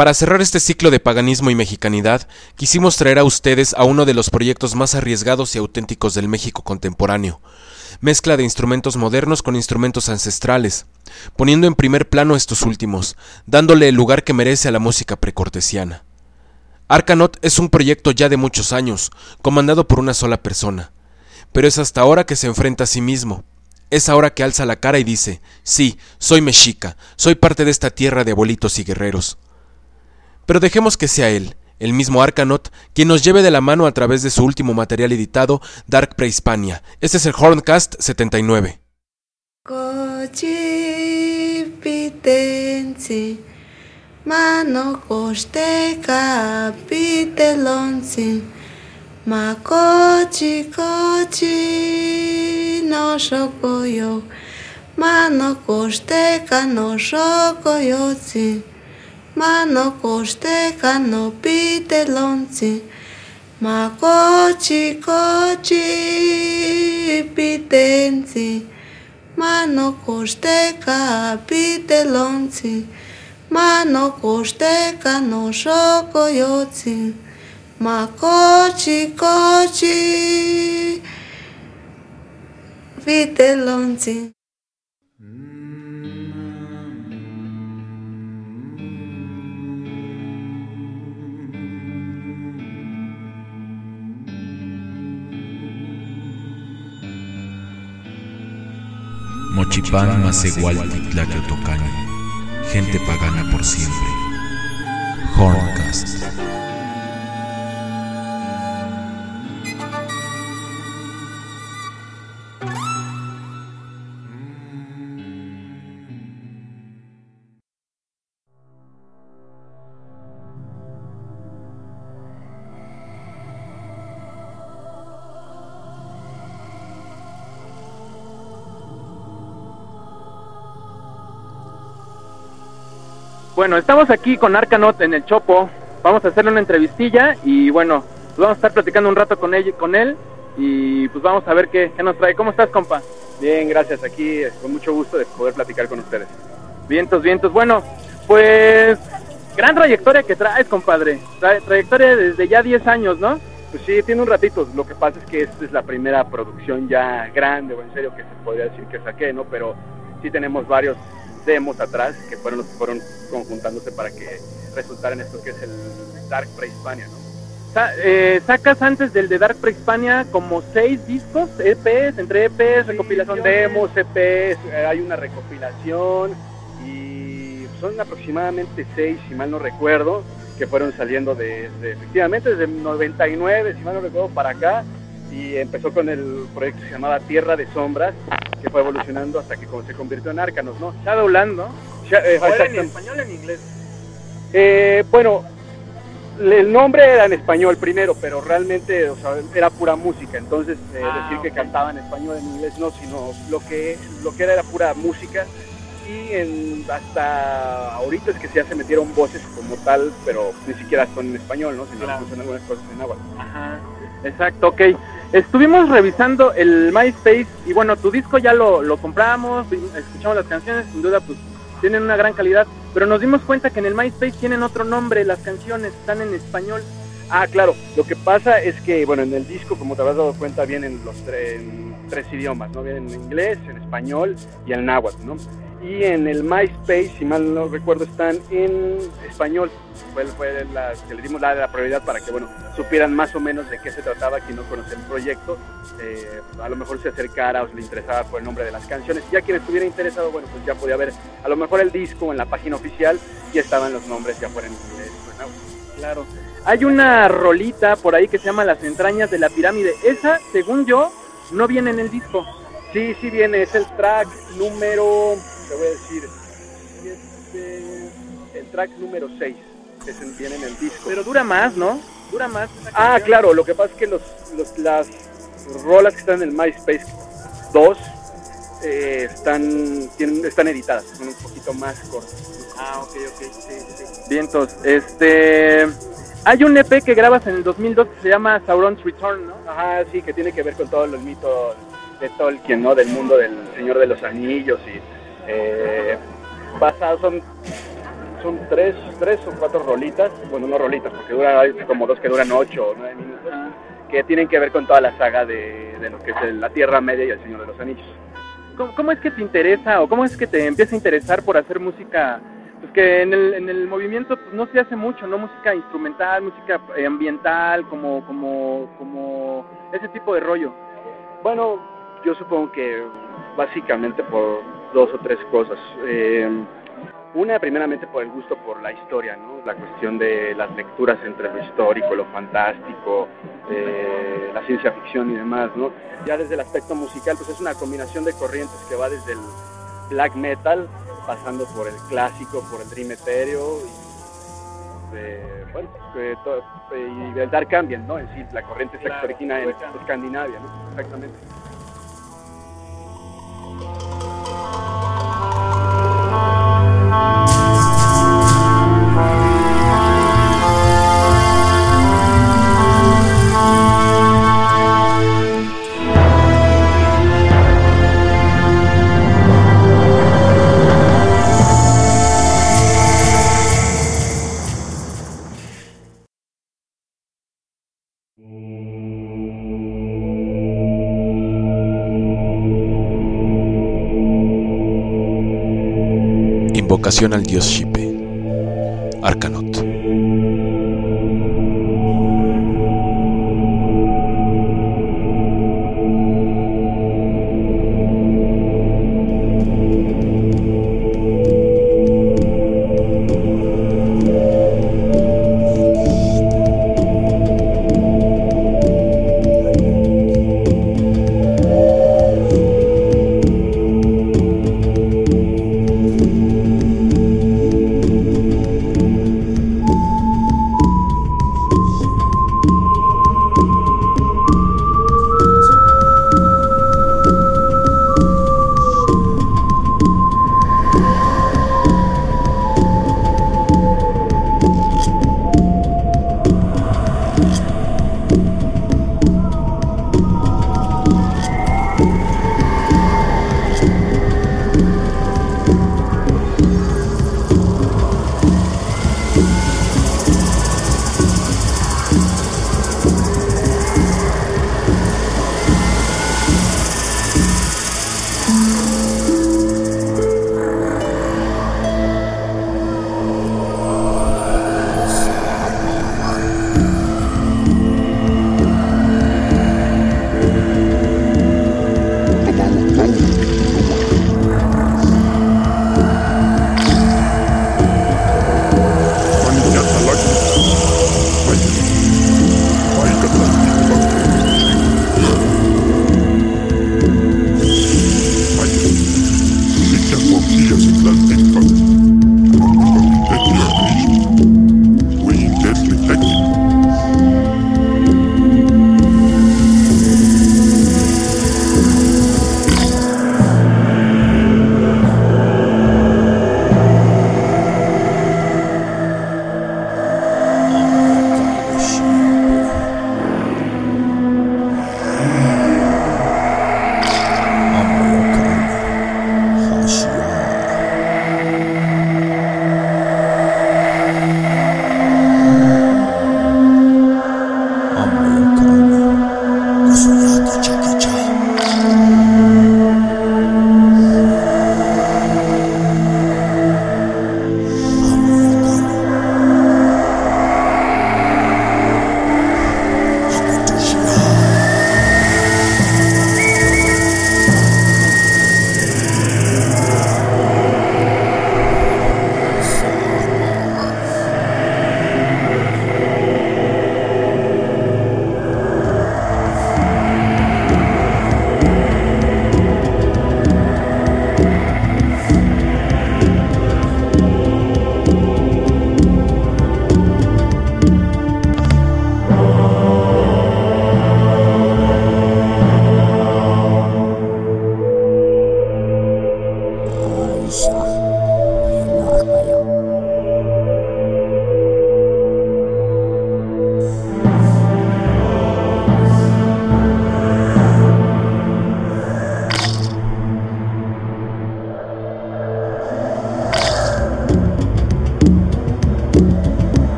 Para cerrar este ciclo de paganismo y mexicanidad, quisimos traer a ustedes a uno de los proyectos más arriesgados y auténticos del México contemporáneo. Mezcla de instrumentos modernos con instrumentos ancestrales, poniendo en primer plano estos últimos, dándole el lugar que merece a la música precortesiana. Arcanaut es un proyecto ya de muchos años, comandado por una sola persona, pero es hasta ahora que se enfrenta a sí mismo. Es ahora que alza la cara y dice: sí, soy mexica, soy parte de esta tierra de abuelitos y guerreros. Pero dejemos que sea él, el mismo Arcanaut, quien nos lleve de la mano a través de su último material editado, Dark Prehispania. Este es el Horncast 79. Mano costeca pitelonzi, ma cochi no shokoyo, mano costeca no shokoyozi, mano costeca no pitelonzi, ma cochi pitenzi, mano costeca pitelonzi. Mano costeca no shokoyotsi, ma cochi vitelonzi. Mochipán Masehualtitlaquiotocani, gente pagana por siempre. Horncast. Bueno, estamos aquí con Arcanaut en el Chopo. Vamos a hacerle una entrevistilla y bueno, pues vamos a estar platicando un rato con él y pues vamos a ver qué nos trae. ¿Cómo estás, compa? Bien, gracias. Aquí con mucho gusto de poder platicar con ustedes. Vientos. Bueno, pues gran trayectoria que traes, compadre. Trayectoria desde ya 10 años, ¿no? Pues sí, tiene un ratito. Lo que pasa es que esta es la primera producción ya grande, o en serio que se podría decir que saqué, ¿no? Pero sí tenemos varios demos atrás que fueron los que fueron conjuntándose para que resultaran esto que es el Dark Prehispania, ¿no? Sacas antes del de Dark Prehispania como 6 discos, EPs, entre EPs, recopilación, son demos, EPs, hay una recopilación y son aproximadamente 6, si mal no recuerdo, que fueron saliendo efectivamente desde 99, si mal no recuerdo, para acá, y empezó con el proyecto que se llamaba Tierra de Sombras, que fue evolucionando hasta que se convirtió en Arcanaut, ¿no? Shadowland, ¿no? ¿Era en español o en inglés? Bueno, el nombre era en español primero, pero realmente, o sea, era pura música, entonces decir que cantaba en español, en inglés no, sino lo que era pura música, y hasta ahorita es que ya se metieron voces como tal, pero ni siquiera son en español, ¿no? Sino que son algunas cosas en náhuatl. Ajá, exacto, ok. Estuvimos revisando el MySpace y bueno, tu disco ya lo compramos, escuchamos las canciones, sin duda pues tienen una gran calidad, pero nos dimos cuenta que en el MySpace tienen otro nombre, las canciones están en español. Ah, claro, lo que pasa es que, bueno, en el disco, como te habrás dado cuenta, vienen en 3 idiomas, ¿no? Vienen en inglés, en español y en náhuatl, ¿no? Y en el MySpace, si mal no recuerdo, están en español. Fue la que le dimos la prioridad para que, bueno, supieran más o menos de qué se trataba, quien no conocía el proyecto, a lo mejor se acercara o se le interesaba por el nombre de las canciones. Ya quien estuviera interesado, bueno, pues ya podía ver a lo mejor el disco en la página oficial, ya estaban los nombres ya fuera en inglés, ¿no? Claro. Hay una rolita por ahí que se llama Las entrañas de la pirámide. Esa, según yo, no viene en el disco. Sí viene, es el track número, te voy a decir, el track número 6, que viene en el disco. Pero dura más, ¿no? Dura más. Ah, claro, lo que pasa es que las rolas que están en el MySpace 2 están editadas, son un poquito más cortas. Ah, ok, sí. Vientos, hay un EP que grabas en el 2002 que se llama Sauron's Return, ¿no? Ajá, sí, que tiene que ver con todo el mito de Tolkien, ¿no? Del mundo del Señor de los Anillos y basados son tres o cuatro rolitas, bueno, no rolitas, porque hay como dos que duran 8 o 9 minutos, que tienen que ver con toda la saga de lo que es la Tierra Media y el Señor de los Anillos. ¿Cómo es que te interesa o cómo es que te empieza a interesar por hacer música? Pues que en el movimiento pues, no se hace mucho, ¿no? Música instrumental, música ambiental, como ese tipo de rollo. Bueno, yo supongo que básicamente por 2 o 3 cosas. Una, primeramente por el gusto por la historia, ¿no? La cuestión de las lecturas entre lo histórico, lo fantástico, la ciencia ficción y demás, ¿no? Ya desde el aspecto musical, pues es una combinación de corrientes que va desde el black metal, pasando por el clásico, por el dream etéreo y el dark ambient, ¿no? En sí, la corriente esta que se origina en Escandinavia, ¿no? Exactamente. Invocación al dios Xipe, Arcanot.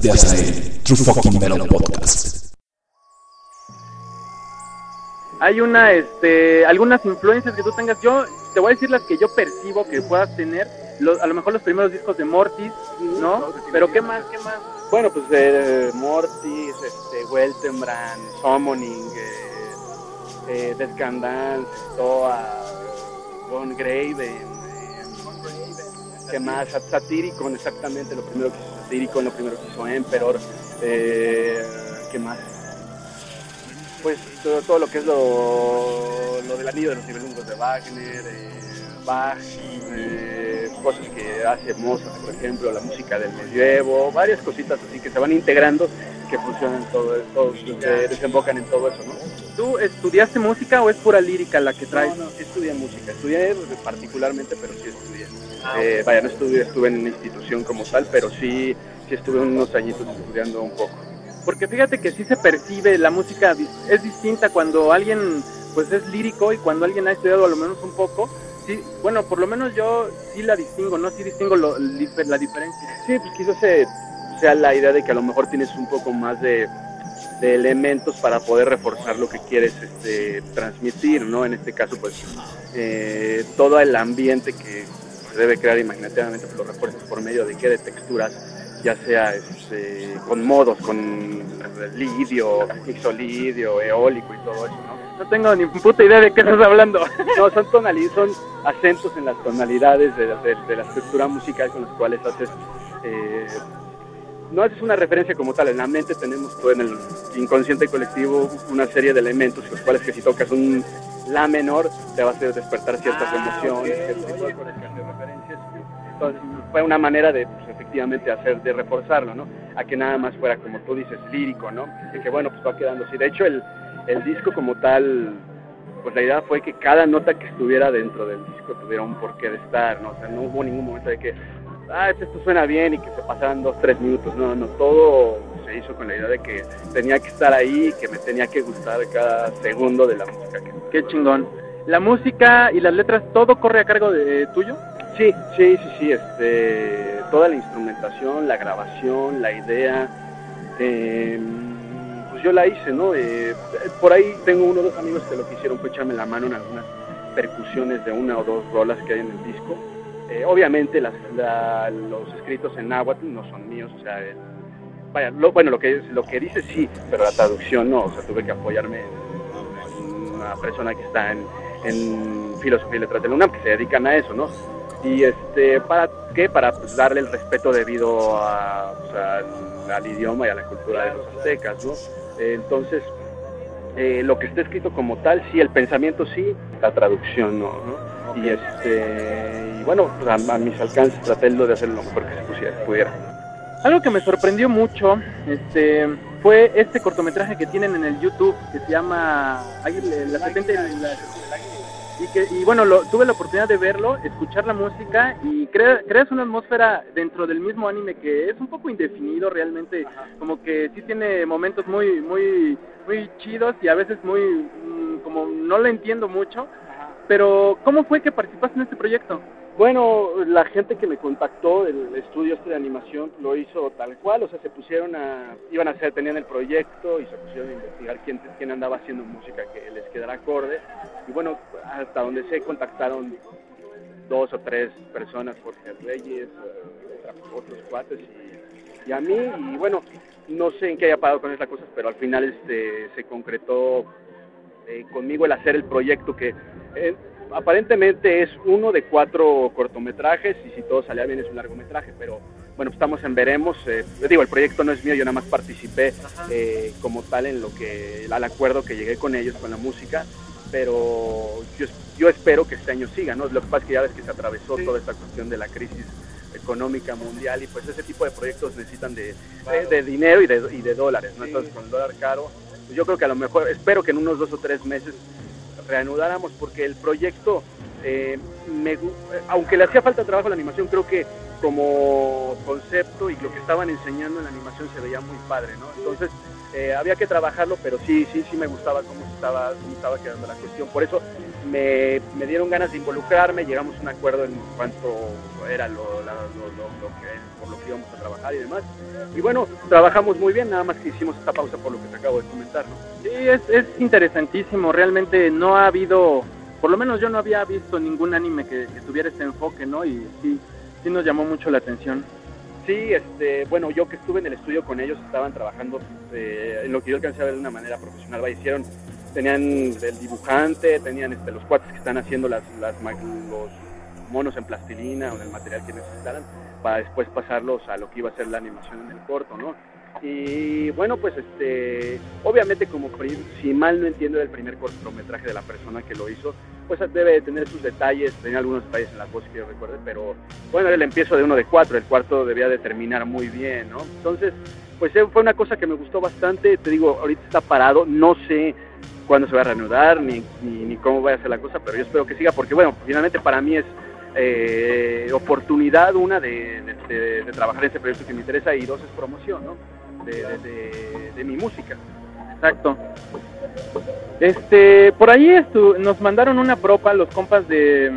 de Azael, True Fucking Metal Podcast. Hay algunas influencias que tú tengas. Yo te voy a decir las que yo percibo que puedas tener. A lo mejor los primeros discos de Mortis, ¿no? Pero ¿qué más? Bueno, pues Mortis, Weltenbrand, Summoning, Death Can Dance, Stoa, Von Graven, ¿qué más? Satyricon, exactamente, lo primero que hizo Satyricon, lo primero que hizo Emperor, ¿qué más? Pues todo lo que es lo del anillo de los Nibelungos de Wagner, Bach, cosas que hace Mozart, por ejemplo, la música del medievo, varias cositas así que se van integrando, que funcionan desembocan en todo eso, ¿no? ¿Tú estudiaste música o es pura lírica la que traes? No, sí estudié música, estudié particularmente, pero sí estudié. No estuve en una institución como tal, pero sí estuve unos añitos estudiando un poco. Porque fíjate que sí se percibe, la música es distinta cuando alguien pues es lírico y cuando alguien ha estudiado a lo menos un poco. Sí, bueno, por lo menos yo sí la distingo, ¿no? Sí distingo la diferencia. Sí, pues quizás sea la idea de que a lo mejor tienes un poco más de elementos para poder reforzar lo que quieres transmitir, ¿no? En este caso, pues, todo el ambiente que se debe crear imaginativamente, pues lo refuerzas por medio de texturas, ya sea con modos, con lidio, mixolidio, eólico y todo eso, ¿no? No tengo ni puta idea de qué estás hablando. No, son acentos en las tonalidades de la estructura musical con las cuales haces, no haces una referencia como tal. En la mente tenemos todo en el inconsciente colectivo una serie de elementos los cuales que si tocas un la menor te va a hacer despertar ciertas emociones, ciertas referencias. Entonces fue una manera de, pues, efectivamente de reforzarlo, ¿no? A que nada más fuera, como tú dices, lírico, ¿no? Y que bueno, pues va quedando así. De hecho, el disco como tal, pues la idea fue que cada nota que estuviera dentro del disco tuviera un porqué de estar, ¿no? O sea, no hubo ningún momento de que, esto suena bien y que se pasaran 2-3 minutos, no, todo se hizo con la idea de que tenía que estar ahí, que me tenía que gustar cada segundo de la música. Qué chingón. ¿La música y las letras, todo corre a cargo de tuyo? Sí, toda la instrumentación, la grabación, la idea, pues yo la hice, ¿no? Por ahí tengo 1 o 2 amigos que lo que hicieron fue echarme la mano en algunas percusiones de 1 o 2 rolas que hay en el disco. Obviamente los escritos en náhuatl no son míos, o sea, lo que dice sí, pero la traducción no, o sea, tuve que apoyarme en una persona que está en filosofía y letras de la UNAM, que se dedican a eso, ¿no? Y ¿para qué? Para pues, darle el respeto debido al idioma y a la cultura de los aztecas, ¿no? Entonces, lo que está escrito como tal, sí, el pensamiento sí, la traducción no, ¿no? Okay. Y bueno, pues a mis alcances traté de hacer lo mejor que se pudiera. Algo que me sorprendió mucho, fue este cortometraje que tienen en el YouTube, que se llama La Serpiente y y bueno, tuve la oportunidad de verlo, escuchar la música y creas una atmósfera dentro del mismo anime que es un poco indefinido realmente. Ajá. Como que sí tiene momentos muy muy muy chidos y a veces muy como no lo entiendo mucho. Ajá. Pero ¿cómo fue que participaste en este proyecto? Bueno, la gente que me contactó, el estudio de animación, lo hizo tal cual, o sea, tenían el proyecto y se pusieron a investigar quién andaba haciendo música que les quedara acorde. Y bueno, hasta donde se contactaron 2 o 3 personas, Jorge Reyes, otros cuates y a mí, y bueno, no sé en qué haya parado con esas cosas, pero al final se concretó conmigo el hacer el proyecto que... aparentemente es 1 de 4 cortometrajes y si todo salía bien es un largometraje, pero bueno, estamos en veremos. El proyecto no es mío, yo nada más participé como tal en al acuerdo que llegué con ellos, con la música, pero yo espero que este año siga, ¿no? Lo que pasa es que ya ves que se atravesó toda esta cuestión de la crisis económica mundial y pues ese tipo de proyectos necesitan de dinero y de dólares, ¿no? Entonces con el dólar caro, pues yo creo que a lo mejor, espero que en unos 2 o 3 meses reanudáramos, porque el proyecto, aunque le hacía falta trabajo a la animación, creo que como concepto y lo que estaban enseñando en la animación se veía muy padre, ¿no? Entonces había que trabajarlo, pero sí me gustaba cómo estaba quedando la cuestión. Por eso me dieron ganas de involucrarme, llegamos a un acuerdo en cuanto era por lo que íbamos a trabajar y demás. Y bueno, trabajamos muy bien, nada más que hicimos esta pausa por lo que te acabo de comentar, ¿no? Sí, es interesantísimo, realmente no ha habido, por lo menos yo no había visto ningún anime que tuviera este enfoque, ¿no? Y sí nos llamó mucho la atención. Sí, bueno, yo que estuve en el estudio con ellos, estaban trabajando en lo que yo alcancé a ver de una manera profesional. Tenían el dibujante, tenían los cuates que están haciendo los monos en plastilina o en el material que necesitaran, para después pasarlos a lo que iba a ser la animación en el corto, ¿no? Y bueno, pues obviamente si mal no entiendo el primer cortometraje de la persona que lo hizo, pues debe de tener sus detalles, tenía algunos detalles en la voz que yo recuerde, pero bueno, era el empiezo de uno de 4, el cuarto debía de terminar muy bien, ¿no? Entonces, pues fue una cosa que me gustó bastante, te digo, ahorita está parado, no sé cuándo se va a reanudar, ni cómo vaya a ser la cosa, pero yo espero que siga, porque bueno, finalmente para mí es oportunidad, una, de trabajar en ese proyecto que me interesa, y dos, es promoción, ¿no? De mi música. Exacto. Por ahí nos mandaron una propa los compas de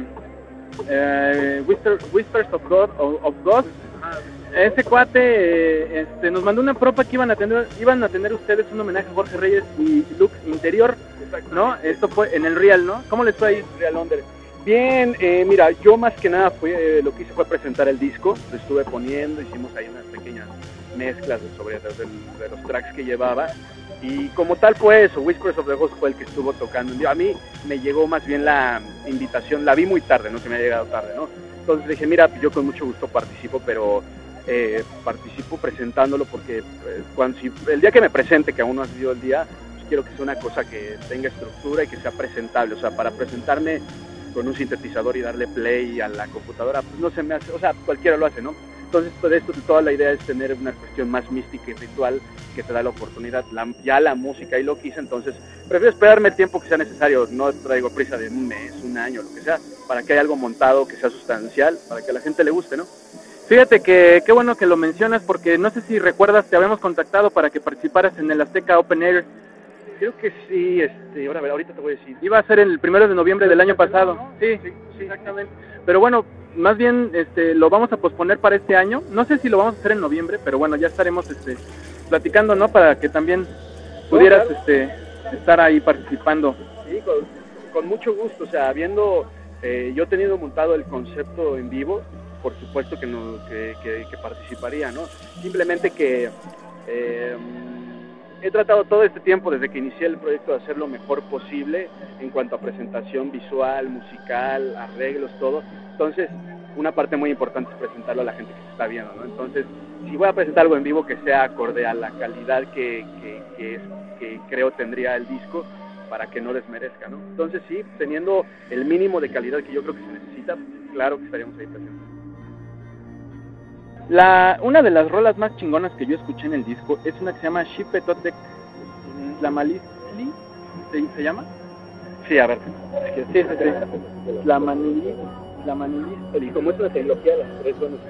Whispers of God. Ese cuate nos mandó una propa que iban a tener ustedes un homenaje a Jorge Reyes y Lux Interior, ¿no? Esto fue en el Real, ¿no? ¿Cómo les fue ahí? Real Under. Bien, mira, yo más que nada lo que hice fue presentar el disco, lo estuve poniendo, hicimos ahí unas pequeñas mezclas de los tracks que llevaba, y como tal fue eso. Whispers of the Ghost fue el que estuvo tocando. A mí me llegó más bien la invitación, la vi muy tarde, ¿no? Que me ha llegado tarde, ¿no? Entonces dije, mira, yo con mucho gusto participo, pero participo presentándolo porque el día que me presente, que aún no ha sido el día, pues quiero que sea una cosa que tenga estructura y que sea presentable. O sea, para presentarme con un sintetizador y darle play a la computadora, pues no se me hace, o sea, cualquiera lo hace, ¿no? Entonces, pues toda la idea es tener una cuestión más mística y ritual que te da la oportunidad, ya la música, y lo quise. Entonces prefiero esperarme el tiempo que sea necesario, no traigo prisa de un mes, un año, lo que sea, para que haya algo montado que sea sustancial, para que a la gente le guste, ¿no? Fíjate que qué bueno que lo mencionas, porque no sé si recuerdas, te habíamos contactado para que participaras en el Azteca Open Air. Creo que sí, ahorita te voy a decir. Iba a ser el 1 de noviembre del año pasado, ¿no? Sí, exactamente. Pero bueno, más bien lo vamos a posponer para este año. No sé si lo vamos a hacer en noviembre, pero bueno, ya estaremos platicando, ¿no? Para que también pudieras estar ahí participando. Sí, con mucho gusto. O sea, yo teniendo montado el concepto en vivo, por supuesto que participaría, ¿no? Simplemente que he tratado todo este tiempo, desde que inicié el proyecto, de hacer lo mejor posible en cuanto a presentación visual, musical, arreglos, todo. Entonces, una parte muy importante es presentarlo a la gente que se está viendo, ¿no? Entonces, si voy a presentar algo en vivo, que sea acorde a la calidad que creo tendría el disco, para que no desmerezca, ¿no? Entonces, sí, teniendo el mínimo de calidad que yo creo que se necesita, claro que estaríamos ahí presentes. Una de las rolas más chingonas que yo escuché en el disco es una que se llama Shipe Totek Tlamalistli, ¿se llama? Sí, a ver. Sí. Tlamanilistli. Y como es una trilogía, las tres son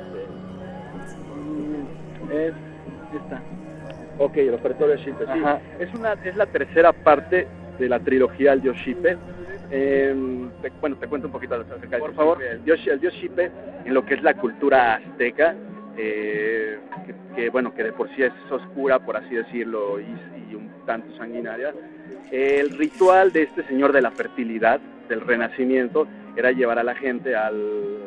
es esta. Ok, el operatorio de Shipe, sí. Ajá. Es la tercera parte de la trilogía El Dios Shipe. Te cuento un poquito acerca de, por favor. El dios Shipe, en lo que es la cultura azteca, que de por sí es oscura, por así decirlo, y un tanto sanguinaria. El ritual de este señor de la fertilidad, del renacimiento, era llevar a la gente al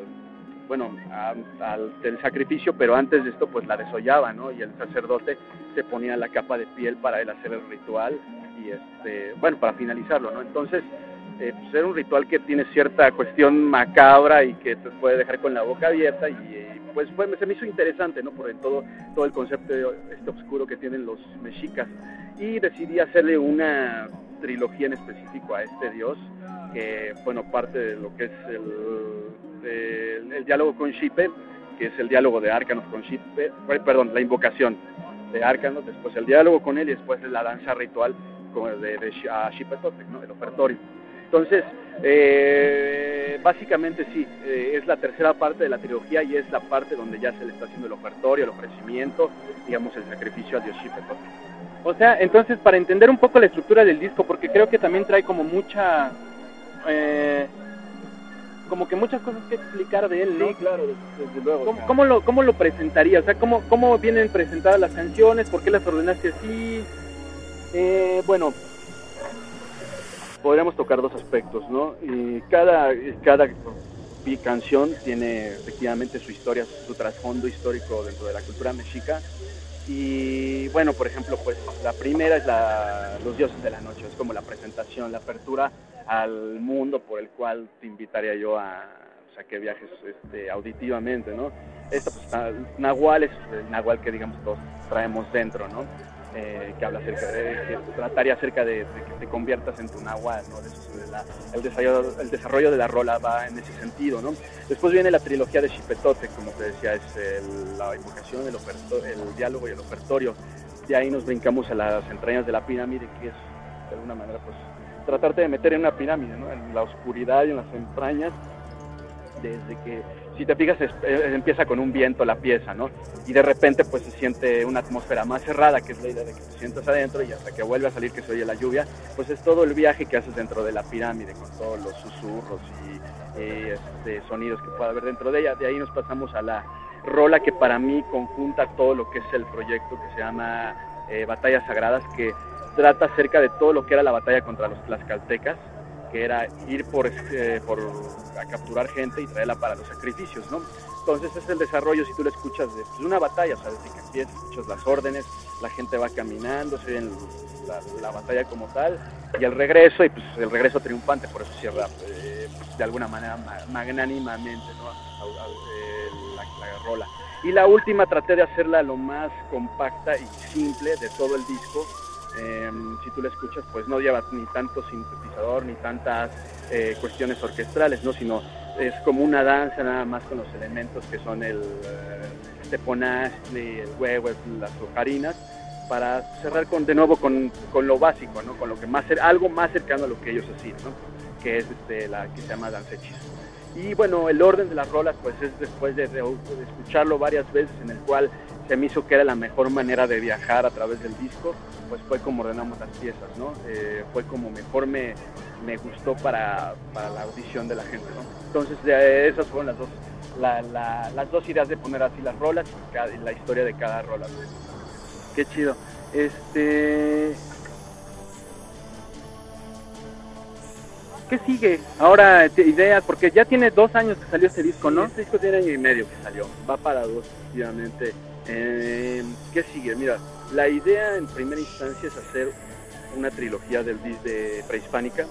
sacrificio, pero antes de esto pues la desollaba, ¿no? Y el sacerdote se ponía la capa de piel para él hacer el ritual y para finalizarlo, ¿no? Entonces pues era un ritual que tiene cierta cuestión macabra y que te puede dejar con la boca abierta, y se me hizo interesante, ¿no? Por todo el concepto oscuro que tienen los mexicas, y decidí hacerle una trilogía en específico a este dios, que parte de lo que es el diálogo con Shipe, que es el diálogo de Arcanos con Shipe, la invocación de Arcanos, después el diálogo con él, y después la danza ritual a Shipe Totek, ¿no? El ofertorio. Entonces, Básicamente sí, es la tercera parte de la trilogía y es la parte donde ya se le está haciendo el ofertorio, el ofrecimiento, digamos el sacrificio a Dios Shipetote. O sea, entonces para entender un poco la estructura del disco, porque creo que también trae como mucha, como que muchas cosas que explicar de él, ¿no? Sí, claro, desde luego. ¿Cómo lo presentaría? O sea, ¿cómo vienen presentadas las canciones? ¿Por qué las ordenaste así? Bueno, podríamos tocar dos aspectos, ¿no? Cada canción tiene efectivamente su historia, su trasfondo histórico dentro de la cultura mexica. Y bueno, por ejemplo, pues la primera es Los Dioses de la Noche, es como la presentación, la apertura al mundo por el cual te invitaría yo a que viajes auditivamente, ¿no? Esta pues Nahual es el Nahual que digamos todos traemos dentro, ¿no? Que habla que trataría acerca de que te conviertas en tu Nahual, ¿no? El desarrollo de la rola va en ese sentido, ¿no? Después viene la trilogía de Shipetote, como te decía, es la invocación, el diálogo y el ofertorio. De ahí nos brincamos a las entrañas de la pirámide, que es de alguna manera pues tratarte de meter en una pirámide, ¿no? En la oscuridad y en las entrañas, desde que, si te fijas, empieza con un viento la pieza, ¿no? Y de repente pues se siente una atmósfera más cerrada, que es la idea de que te sientas adentro, y hasta que vuelve a salir que se oye la lluvia, pues es todo el viaje que haces dentro de la pirámide, con todos los susurros y sonidos que pueda haber dentro de ella. De ahí nos pasamos a la rola que para mí conjunta todo lo que es el proyecto, que se llama Batallas Sagradas, que trata acerca de todo lo que era la batalla contra los tlaxcaltecas, que era ir a capturar gente y traerla para los sacrificios, ¿no? Entonces es el desarrollo, si tú lo escuchas, de una batalla, o sea, desde que empiezas, escuchas las órdenes, la gente va caminando, se ve la batalla como tal, y el regreso triunfante, por eso cierra de alguna manera magnánimamente, ¿no? La rola. Y la última traté de hacerla lo más compacta y simple de todo el disco. Si tú la escuchas, pues no lleva ni tanto sintetizador ni tantas cuestiones orquestrales, ¿no? Sino es como una danza nada más con los elementos que son el teponazli, el huevo, las ocarinas, para cerrar de nuevo con lo básico, ¿no? Con lo que algo más cercano a lo que ellos hacían, ¿no? Que es la que se llama danza hechizo. Y bueno, el orden de las rolas pues es después de escucharlo varias veces, en el cual se me hizo que era la mejor manera de viajar a través del disco, pues fue como ordenamos las piezas, ¿no? Fue como mejor me gustó para la audición de la gente, ¿no? Entonces esas fueron las dos ideas de poner así las rolas y la historia de cada rola, ¿no? Qué chido. ¿Qué sigue? Ahora, ideas, porque ya tiene 2 años que salió este disco, ¿no? Este disco tiene 1 año y medio que salió, va para 2, efectivamente. ¿Qué sigue? Mira, la idea en primera instancia es hacer una trilogía de prehispánica.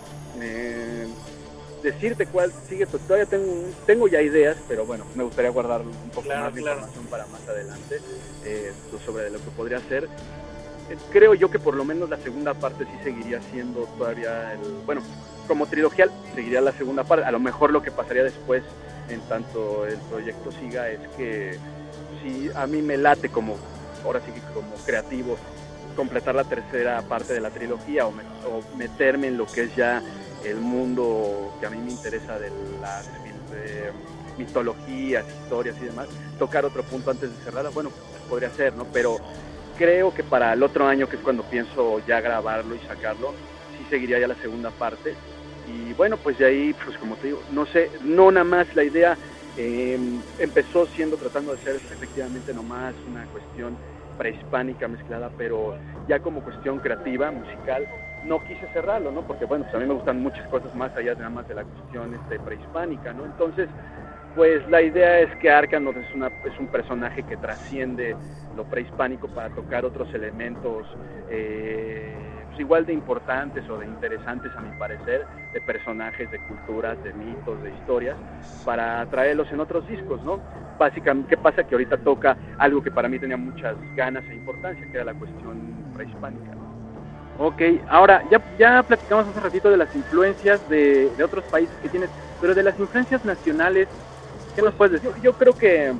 Decirte cuál sigue, pues todavía tengo ya ideas, pero bueno, me gustaría guardar un poco más de información para más adelante sobre lo que podría ser. Creo yo que por lo menos la segunda parte sí seguiría siendo todavía como trilogía seguiría la segunda parte. A lo mejor lo que pasaría después, en tanto el proyecto siga, es que si a mí me late ahora sí que como creativo, completar la tercera parte de la trilogía o meterme en lo que es ya el mundo que a mí me interesa de las mitologías, historias y demás, tocar otro punto antes de cerrarla, bueno, pues podría ser, ¿no? Pero creo que para el otro año, que es cuando pienso ya grabarlo y sacarlo, sí seguiría ya la segunda parte. Y bueno, pues de ahí, pues como te digo, no sé, no nada más la idea empezó tratando de ser efectivamente nomás una cuestión prehispánica mezclada, pero ya como cuestión creativa, musical, no quise cerrarlo, ¿no? Porque bueno, pues a mí me gustan muchas cosas más allá nada más de la cuestión prehispánica, ¿no? Entonces, pues la idea es que Arcanos es un personaje que trasciende lo prehispánico para tocar otros elementos pues igual de importantes o de interesantes a mi parecer, de personajes, de culturas, de mitos, de historias, para traerlos en otros discos, ¿no? Básicamente, ¿qué pasa? Que ahorita toca algo que para mí tenía muchas ganas e importancia, que era la cuestión prehispánica, ¿no? Ok, ahora, ya platicamos hace ratito de las influencias de otros países que tienes, pero de las influencias nacionales, ¿qué nos puedes decir? Yo creo que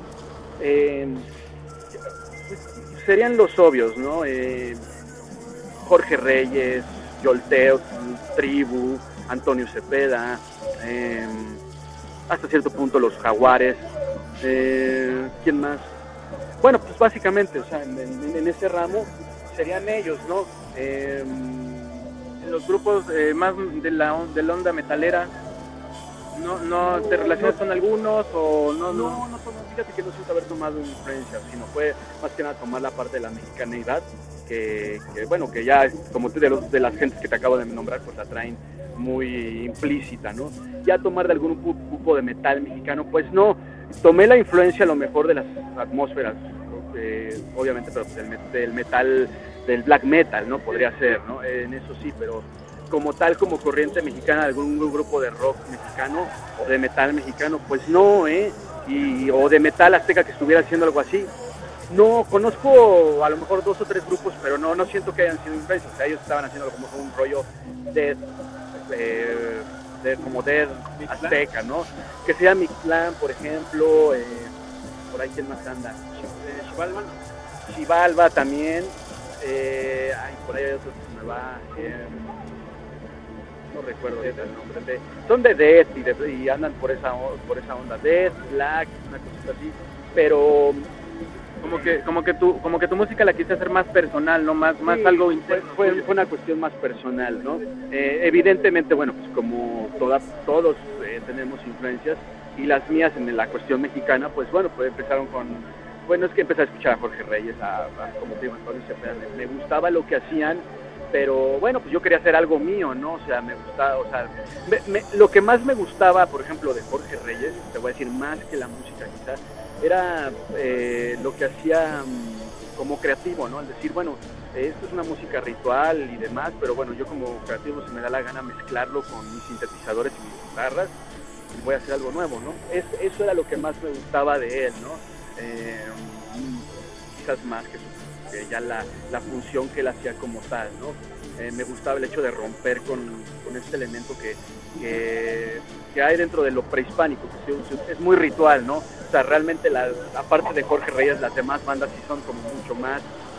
serían los obvios, ¿no? Jorge Reyes, Yolteotl, Tribu, Antonio Cepeda, hasta cierto punto los Jaguares, ¿quién más? Bueno, pues básicamente, o sea, en ese ramo serían ellos, ¿no? Los grupos más de la onda metalera, ¿no te relacionas con algunos o no? No, fíjate que no siento haber tomado influencia, sino fue más que nada tomar la parte de la mexicanidad, que bueno, que ya, como tú de las gentes que te acabo de nombrar, pues la traen muy implícita, ¿no? Ya tomar de algún grupo de metal mexicano, pues no, tomé la influencia a lo mejor de las atmósferas, obviamente, pero del metal, del black metal, ¿no? Podría ser, ¿no? En eso sí, pero como tal, como corriente mexicana de algún grupo de rock mexicano o de metal mexicano, pues no, o de metal azteca que estuviera haciendo algo así. No, conozco a lo mejor 2 o 3 grupos, pero no siento que hayan sido influencias. O sea, ellos estaban haciendo como un rollo como death azteca, ¿no? Que sea Mictlán, por ejemplo, por ahí quién más anda, Xibalba también, por ahí hay otro que me va, no recuerdo el nombre, son de death y andan por esa onda, death, black, una cosita así, pero como que tu música la quise hacer más personal, no más sí, algo interno. Fue una cuestión más personal, ¿no? Evidentemente, bueno, pues como todos tenemos influencias, y las mías en la cuestión mexicana, pues bueno, pues empezaron es que empecé a escuchar a Jorge Reyes, como te digo, Antonio Cepeda, me gustaba lo que hacían, pero bueno, pues yo quería hacer algo mío, ¿no? O sea, me gustaba, o sea, lo que más me gustaba, por ejemplo, de Jorge Reyes, te voy a decir más que la música quizás, era lo que hacía como creativo, ¿no? Al decir, bueno, esto es una música ritual y demás, pero bueno, yo como creativo se me da la gana mezclarlo con mis sintetizadores y mis guitarras y voy a hacer algo nuevo, ¿no? Eso era lo que más me gustaba de él, ¿no? Quizás más que ya la función que él hacía como tal, ¿no? Me gustaba el hecho de romper con este elemento que hay dentro de lo prehispánico, que es muy ritual, ¿no? O sea, realmente aparte de Jorge Reyes, las demás bandas sí son como mucho más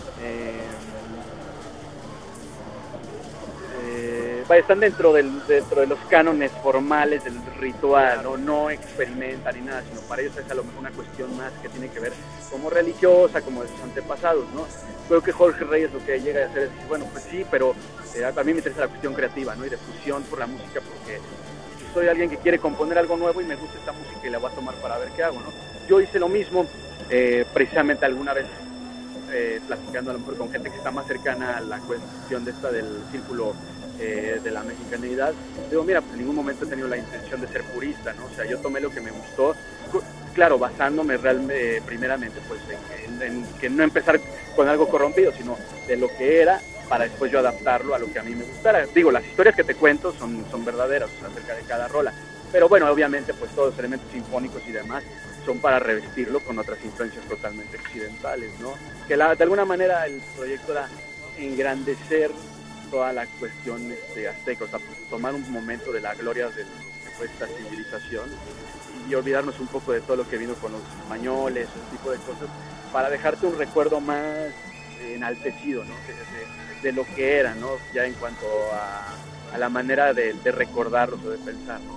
están dentro de los cánones formales del ritual, no experimentan ni nada, sino para ellos es a lo mejor una cuestión más que tiene que ver como religiosa, como de sus antepasados, ¿no? Creo que Jorge Reyes lo que llega a hacer es, bueno, pues sí, pero a mí me interesa la cuestión creativa, ¿no? Y de fusión por la música, porque soy alguien que quiere componer algo nuevo y me gusta esta música y la voy a tomar para ver qué hago, ¿no? Yo hice lo mismo, precisamente alguna vez platicando a lo mejor con gente que está más cercana a la cuestión del círculo de la mexicanidad. Digo, mira, pues en ningún momento he tenido la intención de ser purista, ¿no? O sea, yo tomé lo que me gustó, claro, basándome realmente, primeramente, pues en que no empezar con algo corrompido, sino de lo que era, para después yo adaptarlo a lo que a mí me gustara. Digo, las historias que te cuento son verdaderas, o sea, acerca de cada rola, pero bueno, obviamente, pues todos los elementos sinfónicos y demás son para revestirlo con otras influencias totalmente occidentales, ¿no? Que de alguna manera el proyecto era engrandecer toda la cuestión azteca, o sea, tomar un momento de la gloria de lo que fue esta civilización y olvidarnos un poco de todo lo que vino con los españoles, ese tipo de cosas, para dejarte un recuerdo más enaltecido, ¿no? De lo que era, ¿no? Ya en cuanto a la manera de recordarlos o de pensar, ¿no?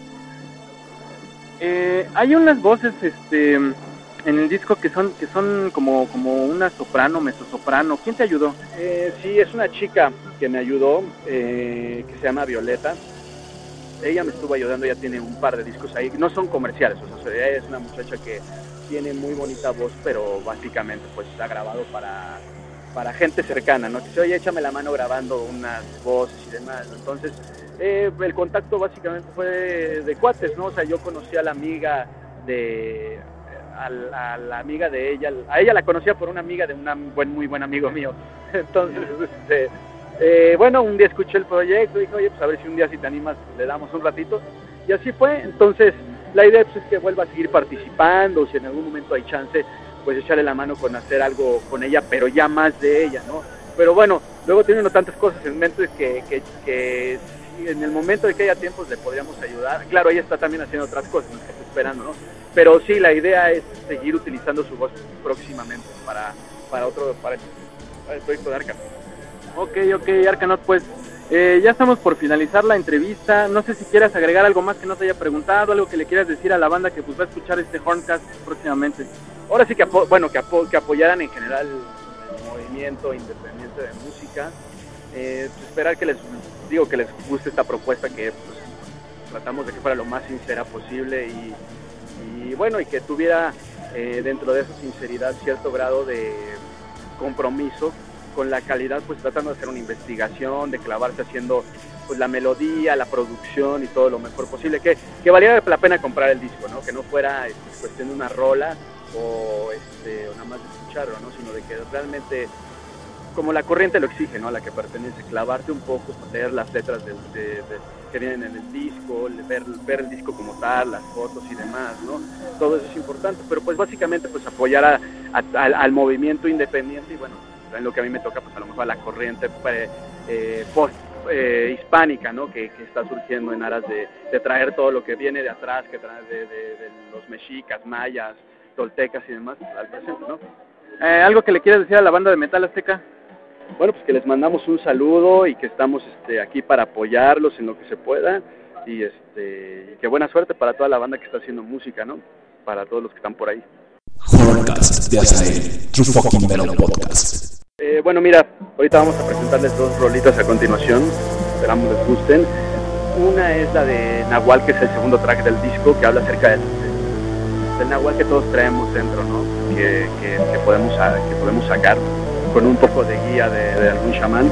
Hay unas voces en el disco que son como una soprano, mezzosoprano. ¿Quién te ayudó? Sí, es una chica que me ayudó, que se llama Violeta. Ella me estuvo ayudando, ya tiene un par de discos ahí, no son comerciales, o sea, ella es una muchacha que tiene muy bonita voz, pero básicamente pues ha grabado para gente cercana, ¿no? Que dice, oye, échame la mano grabando unas voces y demás, ¿no? Entonces, el contacto básicamente fue de cuates, ¿no? O sea, yo conocí a la amiga a la amiga de ella, a ella la conocía por una amiga de muy buen amigo mío. Entonces, bueno, un día escuché el proyecto, dije, oye, pues a ver si un día si te animas le damos un ratito, y así fue. Entonces la idea pues, es que vuelva a seguir participando, o si en algún momento hay chance, pues echarle la mano con hacer algo con ella, pero ya más de ella, ¿no? Pero bueno, luego tiene uno tantas cosas en mente que en el momento de que haya tiempos le podríamos ayudar. Claro, ella está también haciendo otras cosas, ¿no? Que está esperando, ¿no? Pero sí, la idea es seguir utilizando su voz próximamente para el proyecto de Arca. Ok, Arcanaut, pues Ya estamos por finalizar la entrevista. No sé si quieras agregar algo más que no te haya preguntado, algo que le quieras decir a la banda que pues va a escuchar este Horncast próximamente. Ahora sí que, que apoyaran en general el movimiento independiente de música. Esperar que les guste esta propuesta que pues, tratamos de que fuera lo más sincera posible y bueno, y que tuviera dentro de esa sinceridad cierto grado de compromiso con la calidad, pues tratando de hacer una investigación, de clavarse haciendo pues la melodía, la producción y todo lo mejor posible, que valiera la pena comprar el disco, ¿no? Que no fuera cuestión de una rola o nada más de escucharlo, ¿no? Sino de que realmente, como la corriente lo exige, ¿no? A la que pertenece, clavarte un poco, leer las letras que vienen en el disco, ver el disco como tal, las fotos y demás, ¿no? Todo eso es importante, pero pues básicamente pues apoyar al movimiento independiente y bueno, en lo que a mí me toca, pues a lo mejor a la corriente hispánica, ¿no? Que está surgiendo en aras de traer todo lo que viene de atrás, que trae de los mexicas, mayas, toltecas y demás al presente, ¿no? ¿Algo que le quieras decir a la banda de Metal Azteca? Bueno, pues que les mandamos un saludo y que estamos aquí para apoyarlos en lo que se pueda y que buena suerte para toda la banda que está haciendo música, ¿no? Para todos los que están por ahí. Horncast de Azael, True Fucking Metal Podcast. Bueno, mira, ahorita vamos a presentarles 2 rolitas a continuación, esperamos les gusten. Una es la de Nahual, que es el segundo track del disco, que habla acerca del Nahual que todos traemos dentro, ¿no? Que podemos sacar con un poco de guía de algún chamán.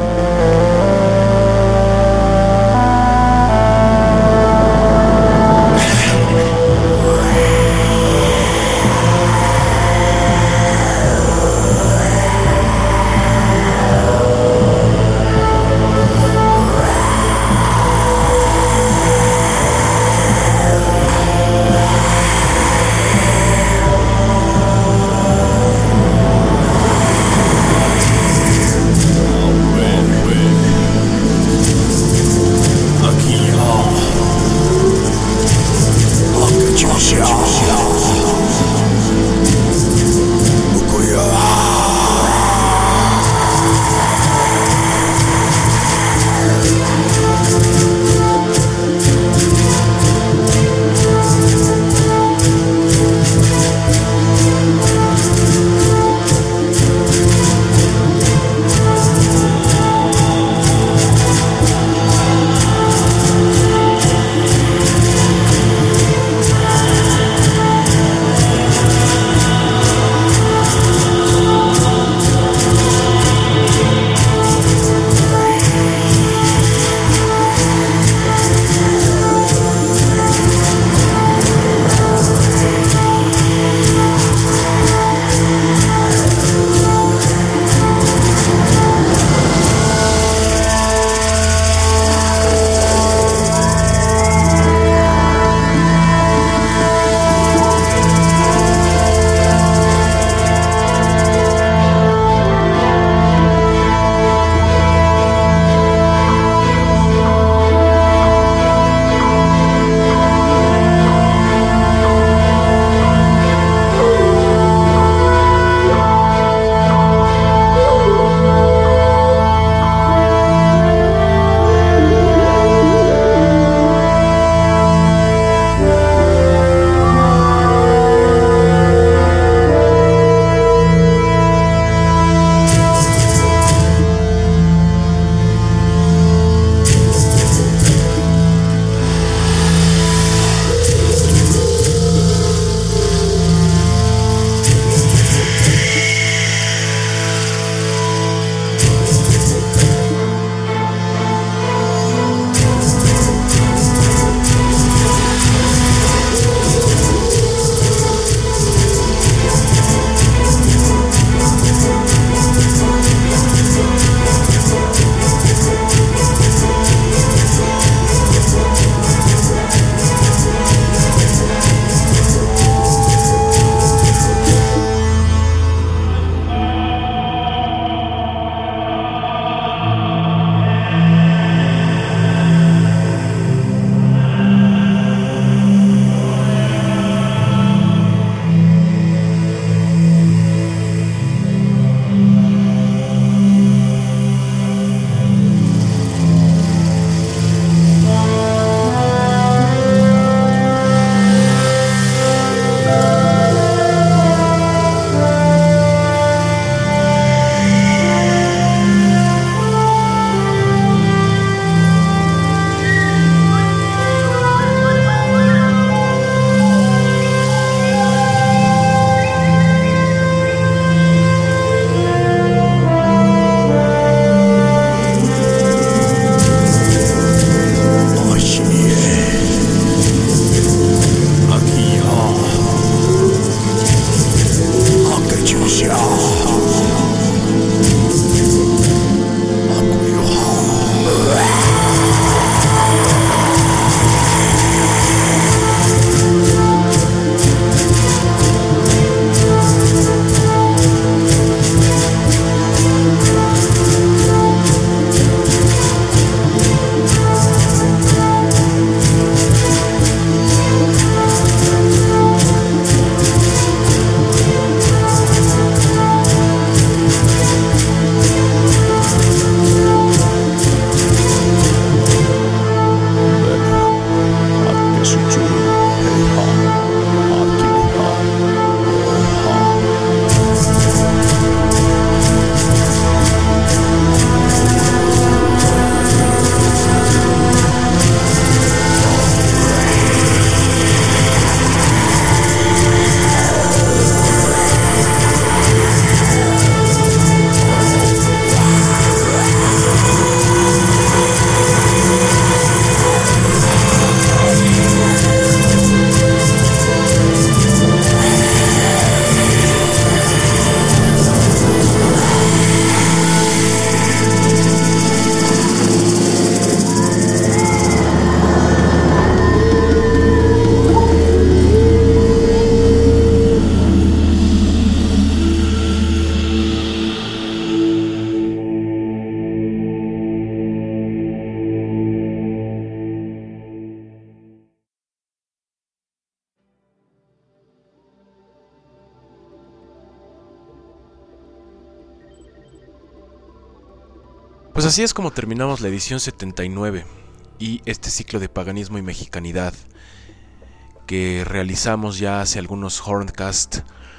Pues así es como terminamos la edición 79 y este ciclo de paganismo y mexicanidad que realizamos ya hace algunos Horncast.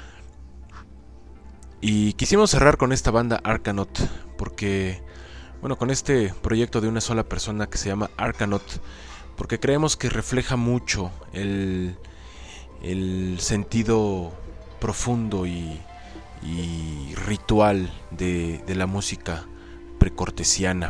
Y quisimos cerrar con esta banda Arkanaut porque, bueno, con este proyecto de una sola persona que se llama Arkanaut, porque creemos que refleja mucho el sentido profundo y ritual de la música precortesiana.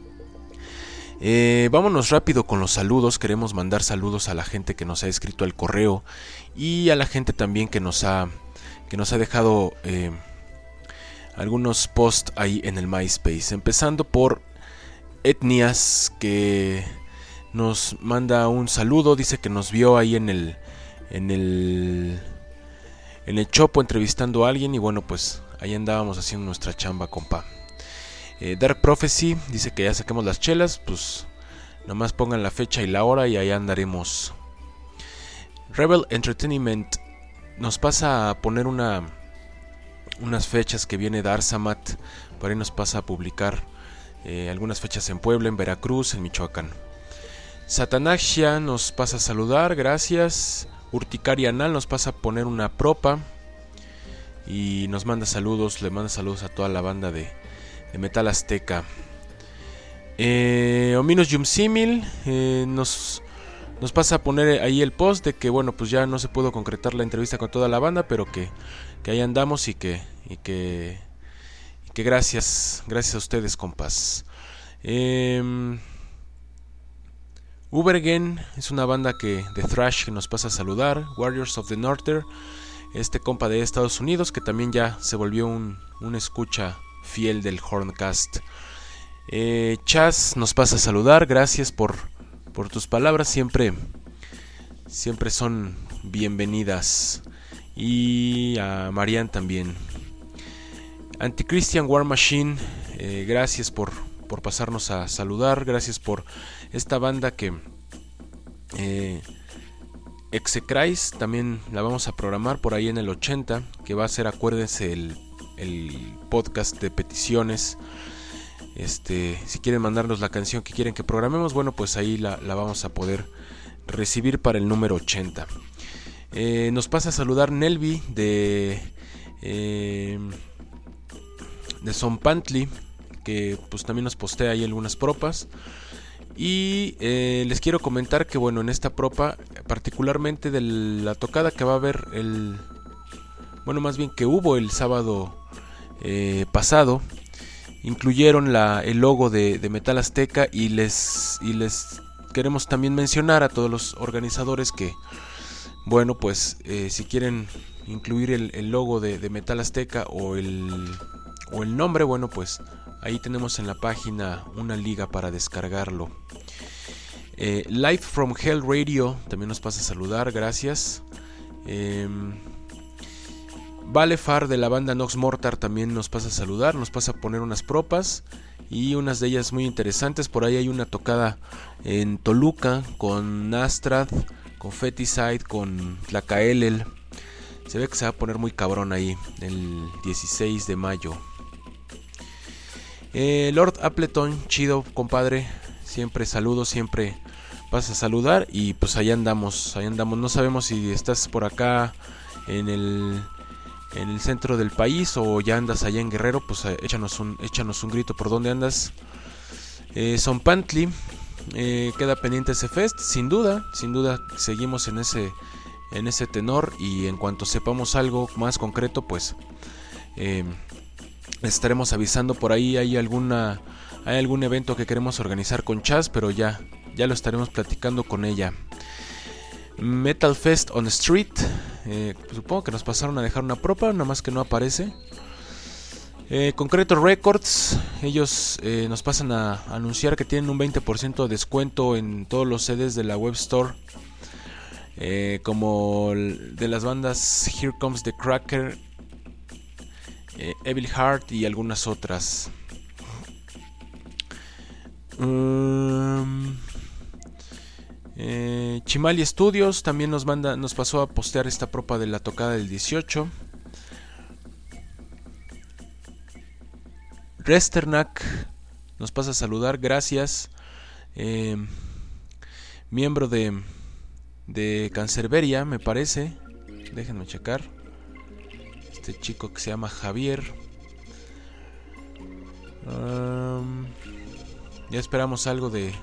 Vámonos rápido con los saludos. Queremos mandar saludos a la gente que nos ha escrito al correo y a la gente también que nos ha dejado algunos posts ahí en el MySpace, empezando por Etnias, que nos manda un saludo. Dice que nos vio ahí en el Chopo entrevistando a alguien y bueno, pues ahí andábamos haciendo nuestra chamba, compa. Dark Prophecy dice que ya saquemos las chelas, pues nomás pongan la fecha y la hora y ahí andaremos. Rebel Entertainment nos pasa a poner unas fechas que viene Darsamat, por ahí nos pasa a publicar algunas fechas en Puebla, en Veracruz, en Michoacán. Satanaxia nos pasa a saludar, gracias. Urticaria Anal nos pasa a poner una propa y nos manda saludos, le manda saludos a toda la banda de Metal Azteca. Ominos Yumsimil nos pasa a poner ahí el post de que bueno, pues ya no se pudo concretar la entrevista con toda la banda, pero que ahí andamos y que gracias a ustedes, compas. Ubergen es una banda de thrash que nos pasa a saludar. Warriors of the Norther, este compa de Estados Unidos que también ya se volvió un escucha fiel del Horncast. Chaz nos pasa a saludar, gracias por tus palabras, siempre son bienvenidas. Y a Marian también. Antichristian War Machine, gracias por pasarnos a saludar, gracias por esta banda que Execrais, también la vamos a programar por ahí en el 80, que va a ser, acuérdense, el podcast de peticiones. Si quieren mandarnos la canción que quieren que programemos, bueno, pues ahí la vamos a poder recibir para el número 80. Nos pasa a saludar Nelvi de Zompantli, que pues también nos postea ahí algunas propas. Y les quiero comentar que bueno, en esta propa, particularmente de la tocada que va a haber que hubo el sábado pasado, incluyeron el logo de Metal Azteca y les queremos también mencionar a todos los organizadores que bueno, pues si quieren incluir el logo de Metal Azteca o el nombre, bueno, pues ahí tenemos en la página una liga para descargarlo. Live from Hell Radio también nos pasa a saludar, gracias. Valefar de la banda Nox Mortar también nos pasa a saludar, nos pasa a poner unas propas y unas de ellas muy interesantes. Por ahí hay una tocada en Toluca con Nastrad, con Feticide, con Tlacaelel. Se ve que se va a poner muy cabrón ahí el 16 de mayo. Lord Appleton, chido compadre, siempre saludo, siempre vas a saludar y pues ahí andamos. No sabemos si estás por acá en el centro del país o ya andas allá en Guerrero, pues échanos un grito por dónde andas. Son Pantli, queda pendiente ese fest, sin duda seguimos en ese tenor y en cuanto sepamos algo más concreto, pues les estaremos avisando. Por ahí hay algún evento que queremos organizar con Chas, pero ya lo estaremos platicando con ella. Metal Fest on Street, supongo que nos pasaron a dejar una propa, nada más que no aparece. Concreto Records, ellos nos pasan a anunciar que tienen un 20% de descuento en todos los CDs de la web store, como de las bandas Here Comes the Cracker, Evil Heart y algunas otras. Chimali Studios también nos pasó a postear esta propa de la tocada del 18. Resternak nos pasa a saludar, gracias. Miembro de Cancerberia, me parece. Déjenme checar. Este chico que se llama Javier. Ya esperamos algo de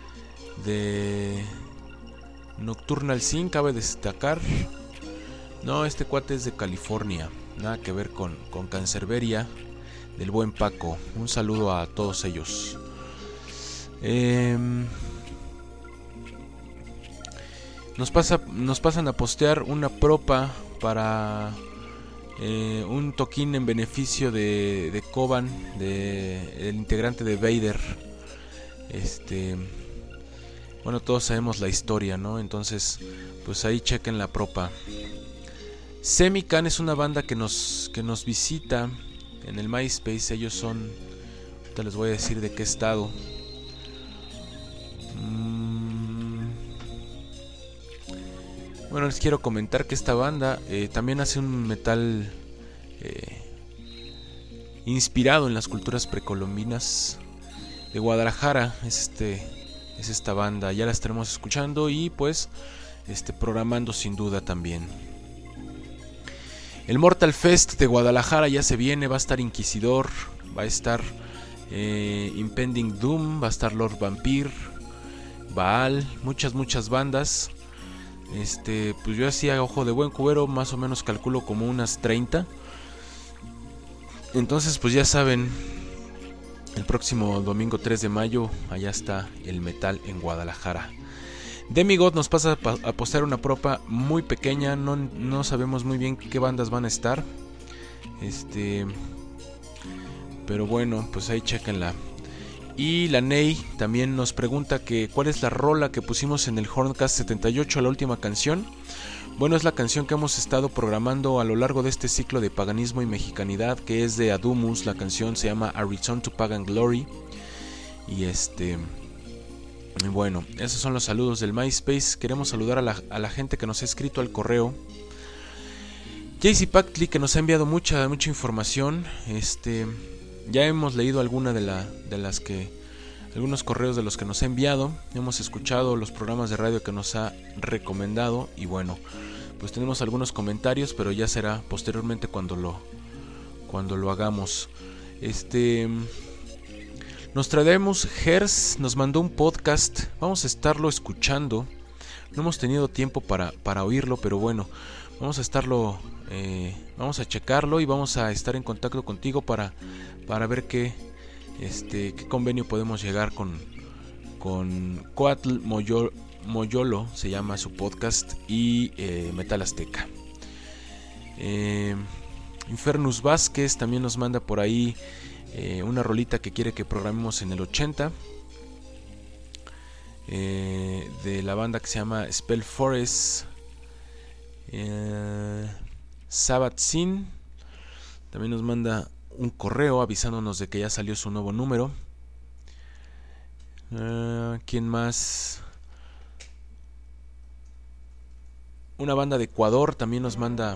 Nocturnal Sin, cabe destacar. No, este cuate es de California, nada que ver con Cancerberia, del buen Paco. Un saludo a todos ellos. Nos pasan a postear una propa para un toquín en beneficio de Coban, el integrante de Vader. Bueno, todos sabemos la historia, ¿no? Entonces, pues ahí chequen la propa. Semican es una banda que nos visita en el MySpace. Ellos son, ahorita les voy a decir de qué estado. Bueno, les quiero comentar que esta banda también hace un metal inspirado en las culturas precolombinas. De Guadalajara es esta banda, ya la estaremos escuchando y pues programando sin duda también. El Mortal Fest de Guadalajara ya se viene, va a estar Inquisidor, va a estar Impending Doom, va a estar Lord Vampire, Baal, muchas bandas. Pues yo hacía ojo de buen cubero, más o menos calculo como unas 30. Entonces pues ya saben, el próximo domingo 3 de mayo, allá está el metal en Guadalajara. Demigod nos pasa a postear una propa muy pequeña, no sabemos muy bien qué bandas van a estar. Pero bueno, pues ahí chequenla. Y la Ney también nos pregunta que cuál es la rola que pusimos en el Horncast 78, la última canción. Bueno, es la canción que hemos estado programando a lo largo de este ciclo de paganismo y mexicanidad, que es de Adumus. La canción se llama A Return to Pagan Glory. Y bueno, esos son los saludos del MySpace. Queremos saludar a la gente que nos ha escrito al correo. JC Pactli, que nos ha enviado mucha información. Ya hemos leído alguna de las que algunos correos de los que nos ha enviado. Hemos escuchado los programas de radio que nos ha recomendado. Y bueno, pues tenemos algunos comentarios, pero ya será posteriormente cuando lo hagamos. Nostradamus Hers nos mandó un podcast. Vamos a estarlo escuchando. No hemos tenido tiempo para oírlo, pero bueno, vamos a estarlo vamos a checarlo y vamos a estar en contacto contigo para ver qué convenio podemos llegar con Coatl Moyolo, se llama su podcast, y Metal Azteca. Infernus Vázquez también nos manda por ahí una rolita que quiere que programemos en el 80, de la banda que se llama Spell Forest. Sabbath Sin también nos manda un correo avisándonos de que ya salió su nuevo número. ¿Quién más? Una banda de Ecuador también nos manda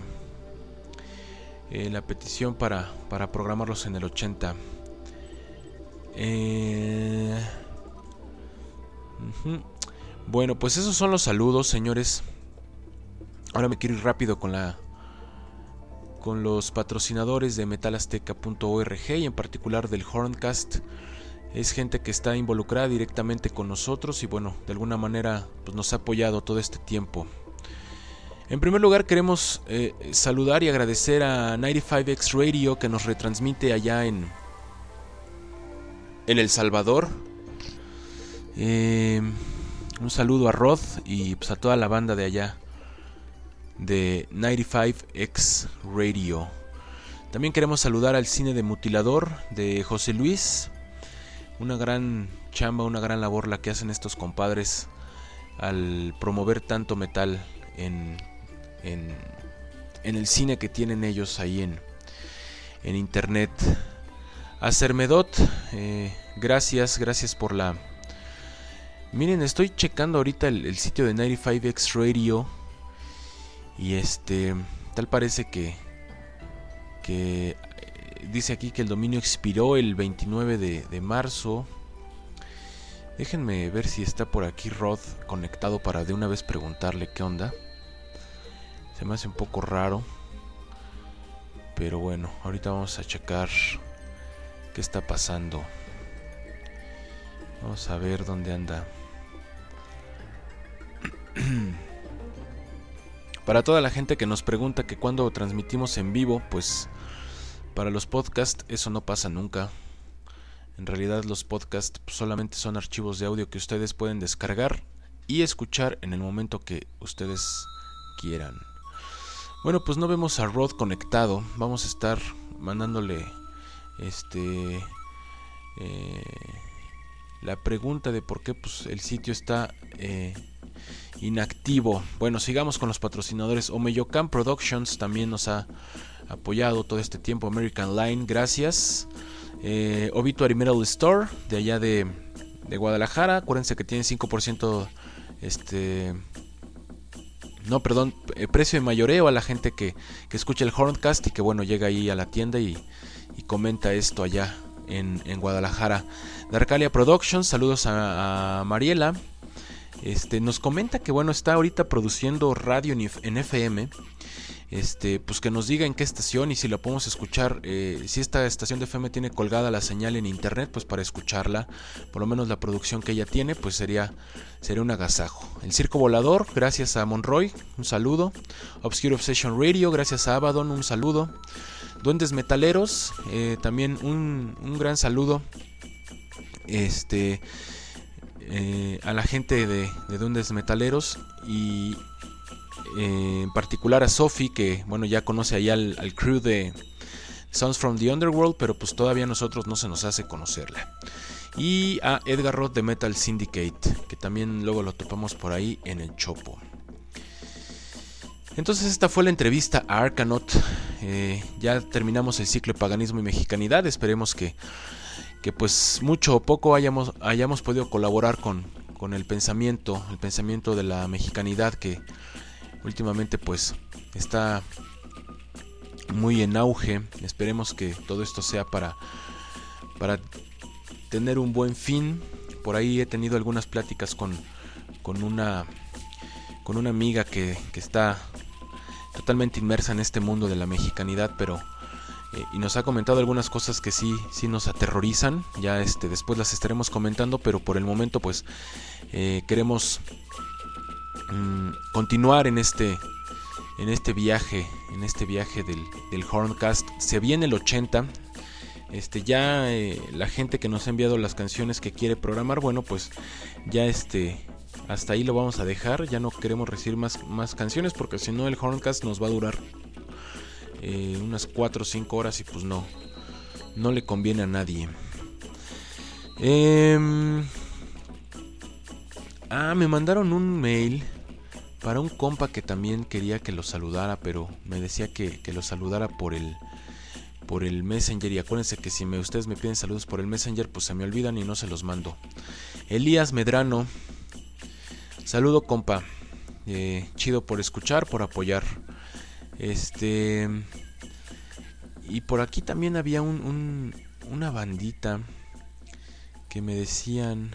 la petición para programarlos en el 80. Bueno, pues esos son los saludos, señores. Ahora me quiero ir rápido con los patrocinadores de metalazteca.org y en particular del Horncast. Es gente que está involucrada directamente con nosotros y bueno, de alguna manera pues nos ha apoyado todo este tiempo. En primer lugar queremos saludar y agradecer a 95X Radio, que nos retransmite allá en El Salvador. Un saludo a Rod y pues a toda la banda de allá de 95X Radio. También queremos saludar al Cine de Mutilador de José Luis. Una gran chamba, una gran labor la que hacen estos compadres al promover tanto metal en el cine que tienen ellos ahí en internet. A Cermedot, gracias por la... Miren, estoy checando ahorita el sitio de 95X Radio y tal parece que dice aquí que el dominio expiró el 29 de marzo. Déjenme ver si está por aquí Rod conectado para de una vez preguntarle qué onda. Se me hace un poco raro, pero bueno, ahorita vamos a checar qué está pasando. Vamos a ver dónde anda. Para toda la gente que nos pregunta que cuando transmitimos en vivo, pues para los podcasts eso no pasa nunca. En realidad los podcasts solamente son archivos de audio que ustedes pueden descargar y escuchar en el momento que ustedes quieran. Bueno, pues no vemos a Rod conectado. Vamos a estar mandándole la pregunta de por qué pues el sitio está inactivo. Bueno, sigamos con los patrocinadores. Omeyocan Productions también nos ha apoyado todo este tiempo. American Line, gracias. Obituary Metal Store de allá de Guadalajara. Acuérdense que tienen 5% precio de mayoreo a la gente que escucha el Horncast y que bueno, llega ahí a la tienda y comenta esto allá en Guadalajara. Darkalia Productions, saludos a Mariela. Nos comenta que bueno, está ahorita produciendo radio en FM. Pues que nos diga en qué estación y si la podemos escuchar, si esta estación de FM tiene colgada la señal en internet, pues para escucharla, por lo menos la producción que ella tiene, pues sería un agasajo. El Circo Volador, gracias a Monroy, un saludo. Obscure Obsession Radio, gracias a Abaddon, un saludo. Duendes Metaleros, también un gran saludo a la gente de Duendes Metaleros y en particular a Sophie, que bueno, ya conoce allá al crew de Sounds from the Underworld, pero pues todavía a nosotros no se nos hace conocerla. Y a Edgar Roth de Metal Syndicate, que también luego lo topamos por ahí en el Chopo. Entonces esta fue la entrevista a Arcanaut. Ya terminamos el ciclo de paganismo y mexicanidad. Esperemos que pues mucho o poco hayamos podido colaborar con el pensamiento de la mexicanidad, que últimamente pues está muy en auge. Esperemos que todo esto sea para tener un buen fin. Por ahí he tenido algunas pláticas con una amiga que está totalmente inmersa en este mundo de la mexicanidad, pero y nos ha comentado algunas cosas que sí nos aterrorizan. Ya después las estaremos comentando, pero por el momento pues queremos continuar en este viaje del Horncast. Se viene el 80. Ya la gente que nos ha enviado las canciones que quiere programar, bueno, pues ya hasta ahí lo vamos a dejar. Ya no queremos recibir más canciones, porque si no el Horncast nos va a durar unas 4 o 5 horas y pues no le conviene a nadie. Me mandaron un mail para un compa que también quería que lo saludara, pero me decía que lo saludara por el Messenger, y acuérdense que si ustedes me piden saludos por el Messenger, pues se me olvidan y no se los mando. Elías Medrano, saludo compa, chido por escuchar, por apoyar. Y por aquí también había una bandita que me decían,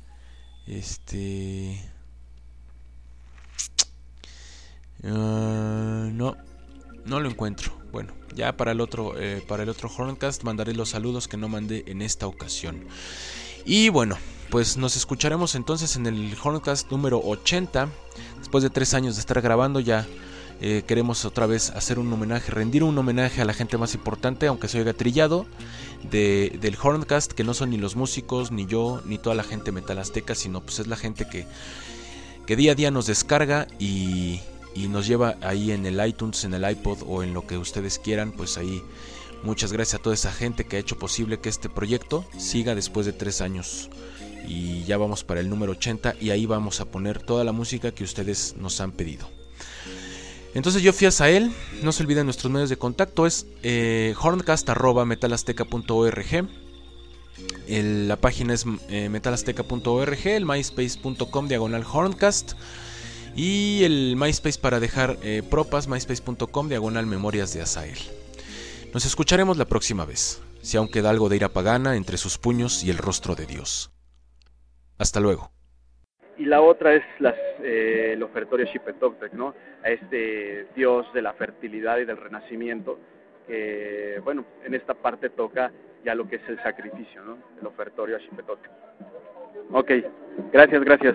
no lo encuentro. Bueno, ya para el otro Horncast mandaré los saludos que no mandé en esta ocasión. Y bueno, pues nos escucharemos entonces en el Horncast número 80. Después de 3 años de estar grabando, ya queremos otra vez hacer un homenaje, rendir un homenaje a la gente más importante, aunque se oiga trillado, del Horncast, que no son ni los músicos, ni yo, ni toda la gente metal azteca, sino pues es la gente que día a día nos descarga y nos lleva ahí en el iTunes, en el iPod o en lo que ustedes quieran. Pues ahí muchas gracias a toda esa gente que ha hecho posible que este proyecto siga después de 3 años. Y ya vamos para el número 80 y ahí vamos a poner toda la música que ustedes nos han pedido. Entonces yo fui a él. No se olviden nuestros medios de contacto, es horncast@metalazteca.org. La página es metalazteca.org, el myspace.com/horncast. Y el MySpace para dejar propas, myspace.com/memorias de Azael. Nos escucharemos la próxima vez, si aún queda algo de ira pagana entre sus puños y el rostro de Dios. Hasta luego. Y la otra es el ofertorio Xipetotec, ¿no? A este dios de la fertilidad y del renacimiento, que, bueno, en esta parte toca ya lo que es el sacrificio, ¿no? El ofertorio Xipetotec. Ok, gracias.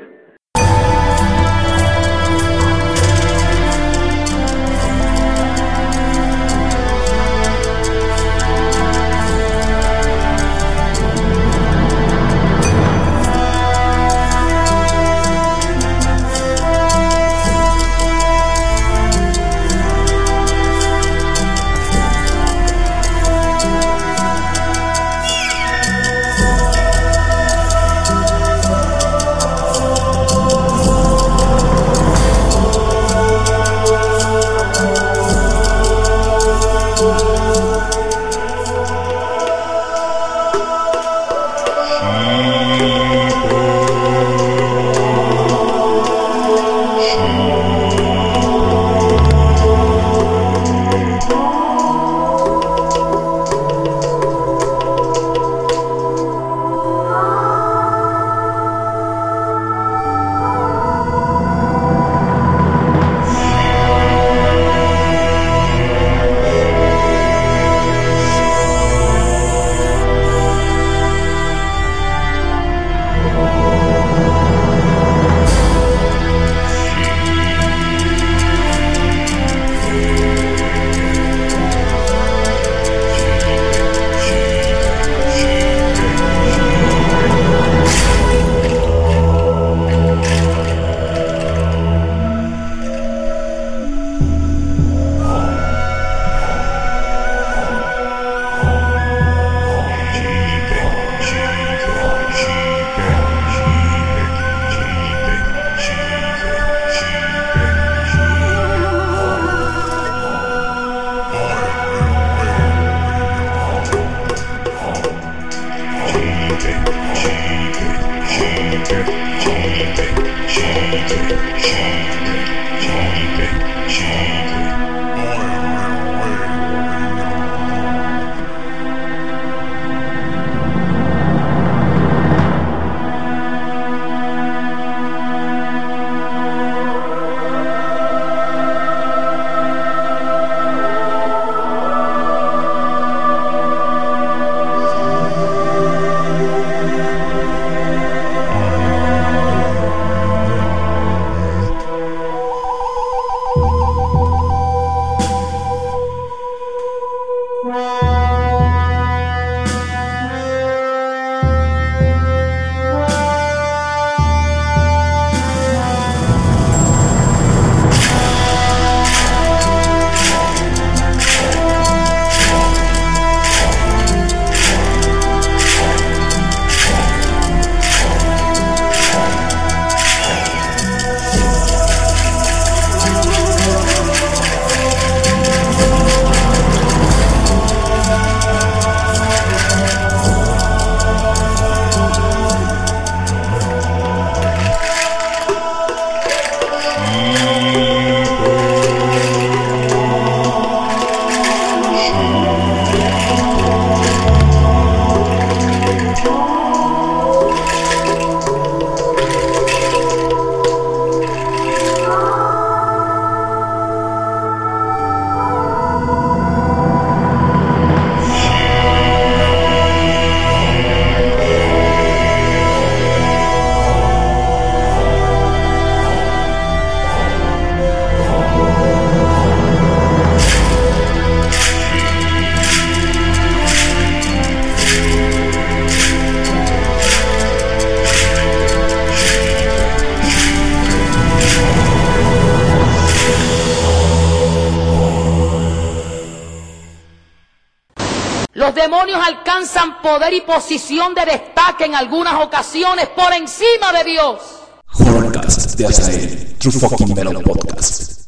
Los demonios alcanzan poder y posición de destaque en algunas ocasiones por encima de Dios. Horrorcast de Azael, True Fucking Metal Podcast.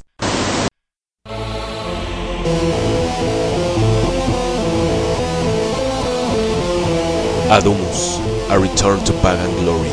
Adumus, A Return to Pagan Glory.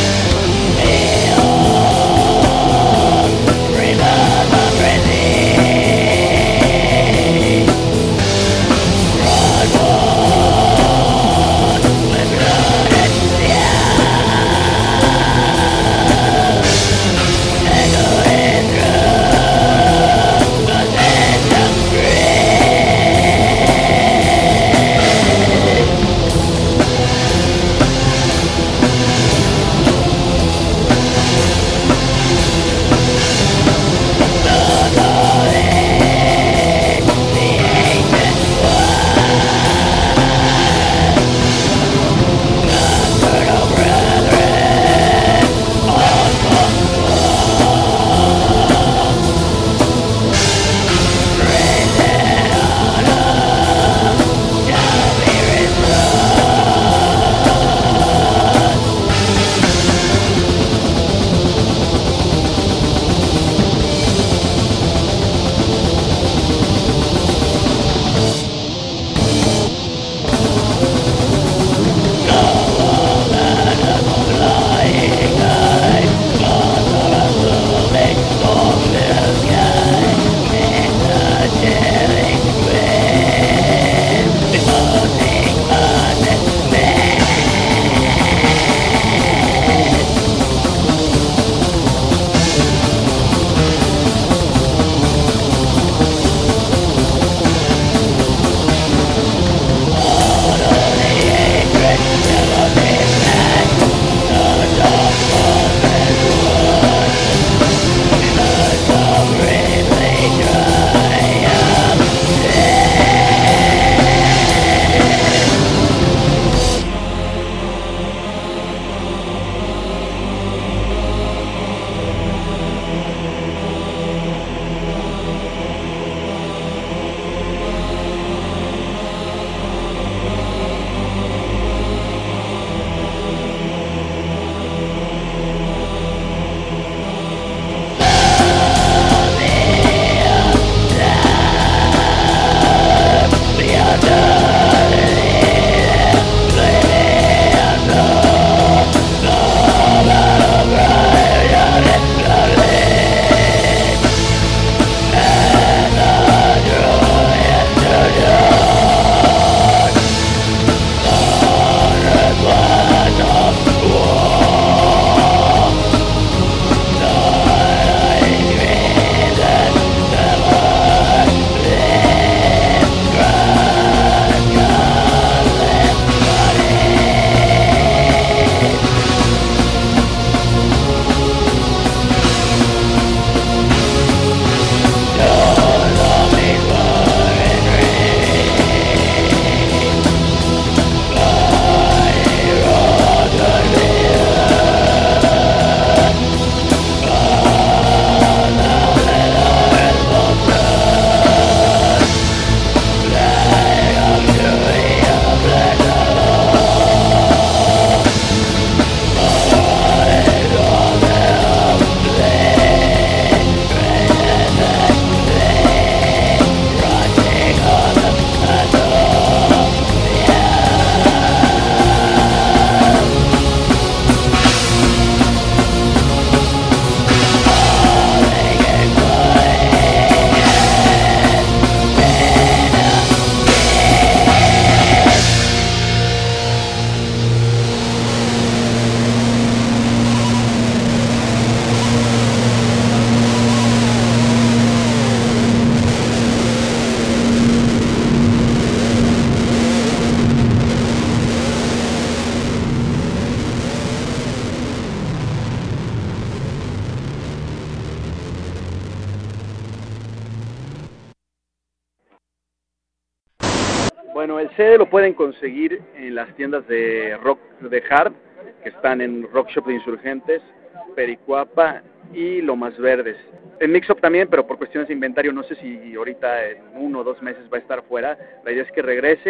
Bueno, el CD lo pueden conseguir en las tiendas de rock de hard, que están en Rock Shop de Insurgentes, Pericuapa y Lomas Verdes. En Mixup también, pero por cuestiones de inventario, no sé si ahorita en 1 o 2 meses va a estar fuera. La idea es que regrese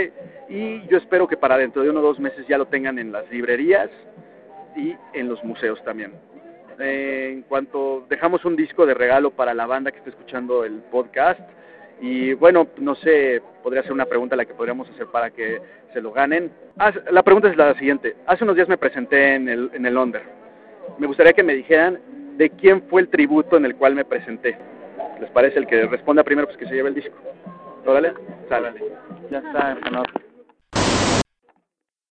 y yo espero que para dentro de 1 o 2 meses ya lo tengan en las librerías y en los museos también. En cuanto dejamos un disco de regalo para la banda que esté escuchando el podcast, y bueno, no sé, podría ser una pregunta la que podríamos hacer para que se lo ganen. La pregunta es la siguiente: hace unos días me presenté en el Under. Me gustaría que me dijeran de quién fue el tributo en el cual me presenté. ¿Les parece? El que responda primero, pues que se lleve el disco. ¿Órale? Sale. Ya está, Fernando.